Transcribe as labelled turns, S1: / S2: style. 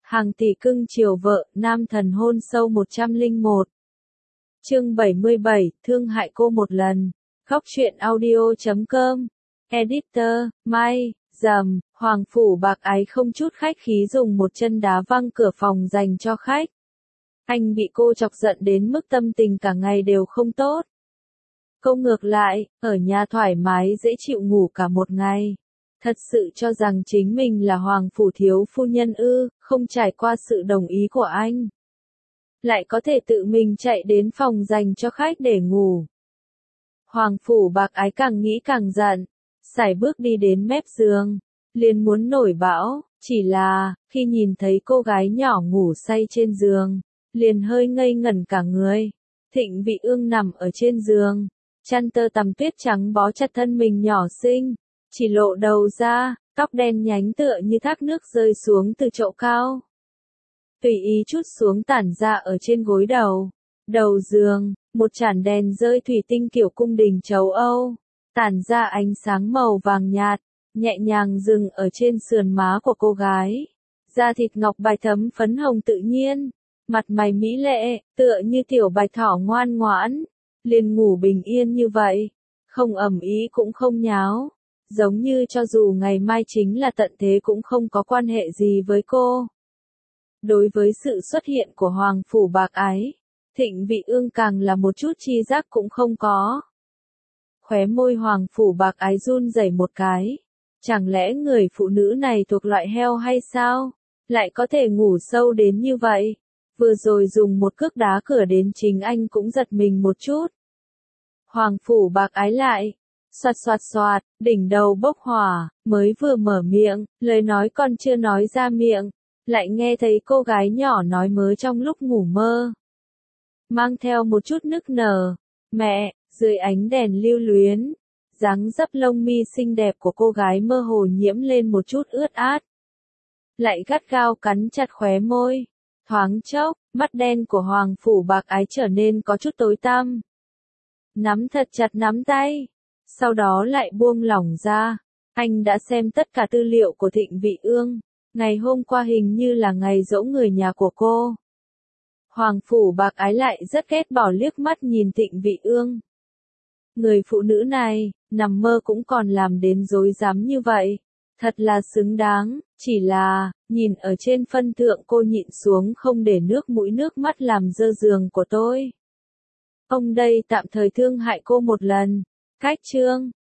S1: Hàng tỷ cưng chiều vợ, nam thần hôn sâu 101. Chương 77, thương hại cô một lần. Góc truyện audio.com. Editor, May, Dầm, Hoàng Phủ Bạc Ái không chút khách khí dùng một chân đá văng cửa phòng dành cho khách. Anh bị cô chọc giận đến mức tâm tình cả ngày đều không tốt. Cô ngược lại, ở nhà thoải mái dễ chịu ngủ cả một ngày. Thật sự cho rằng chính mình là Hoàng Phủ thiếu phu nhân ư, không trải qua sự đồng ý của anh. Lại có thể tự mình chạy đến phòng dành cho khách để ngủ. Hoàng Phủ Bạc Ái càng nghĩ càng giận, sải bước đi đến mép giường, liền muốn nổi bão, chỉ là, khi nhìn thấy cô gái nhỏ ngủ say trên giường, liền hơi ngây ngẩn cả người. Thịnh Vị Ương nằm ở trên giường, chăn tơ tằm tuyết trắng bó chặt thân mình nhỏ xinh, chỉ lộ đầu ra, tóc đen nhánh tựa như thác nước rơi xuống từ chậu cao. Tùy ý chút xuống tản ra ở trên gối đầu. Đầu giường, một chản đèn rơi thủy tinh kiểu cung đình châu Âu, tản ra ánh sáng màu vàng nhạt, nhẹ nhàng dừng ở trên sườn má của cô gái. Da thịt ngọc bạch thấm phấn hồng tự nhiên, mặt mày mỹ lệ, tựa như tiểu bạch thỏ ngoan ngoãn, liền ngủ bình yên như vậy, không ầm ĩ cũng không nháo, giống như cho dù ngày mai chính là tận thế cũng không có quan hệ gì với cô. Đối với sự xuất hiện của Hoàng Phủ Bạc Ái, Thịnh Vị Ương càng là một chút chi giác cũng không có. Khóe môi Hoàng Phủ Bạc Ái run rẩy một cái. Chẳng lẽ người phụ nữ này thuộc loại heo hay sao? Lại có thể ngủ sâu đến như vậy? Vừa rồi dùng một cước đá cửa đến chính anh cũng giật mình một chút. Hoàng Phủ Bạc Ái lại. Xoạt xoạt xoạt, đỉnh đầu bốc hỏa, mới vừa mở miệng, lời nói còn chưa nói ra miệng. Lại nghe thấy cô gái nhỏ nói mớ trong lúc ngủ mơ. Mang theo một chút nức nở. Mẹ, dưới ánh đèn lưu luyến, dáng dấp lông mi xinh đẹp của cô gái mơ hồ nhiễm lên một chút ướt át. Lại gắt gao cắn chặt khóe môi. Thoáng chốc, mắt đen của Hoàng Phủ Bạc Ái trở nên có chút tối tăm. Nắm thật chặt nắm tay. Sau đó lại buông lỏng ra. Anh đã xem tất cả tư liệu của Thịnh Vị Ương. Ngày hôm qua hình như là ngày giỗ người nhà của cô. Hoàng Phủ Bạc Ái lại rất ghét bỏ liếc mắt nhìn Thịnh Vị Ương. Người phụ nữ này, nằm mơ cũng còn làm đến dối dám như vậy. Thật là xứng đáng, chỉ là, nhìn ở trên phân thượng cô nhịn xuống không để nước mũi nước mắt làm dơ giường của tôi. Ông đây tạm thời thương hại cô một lần. Cách chương.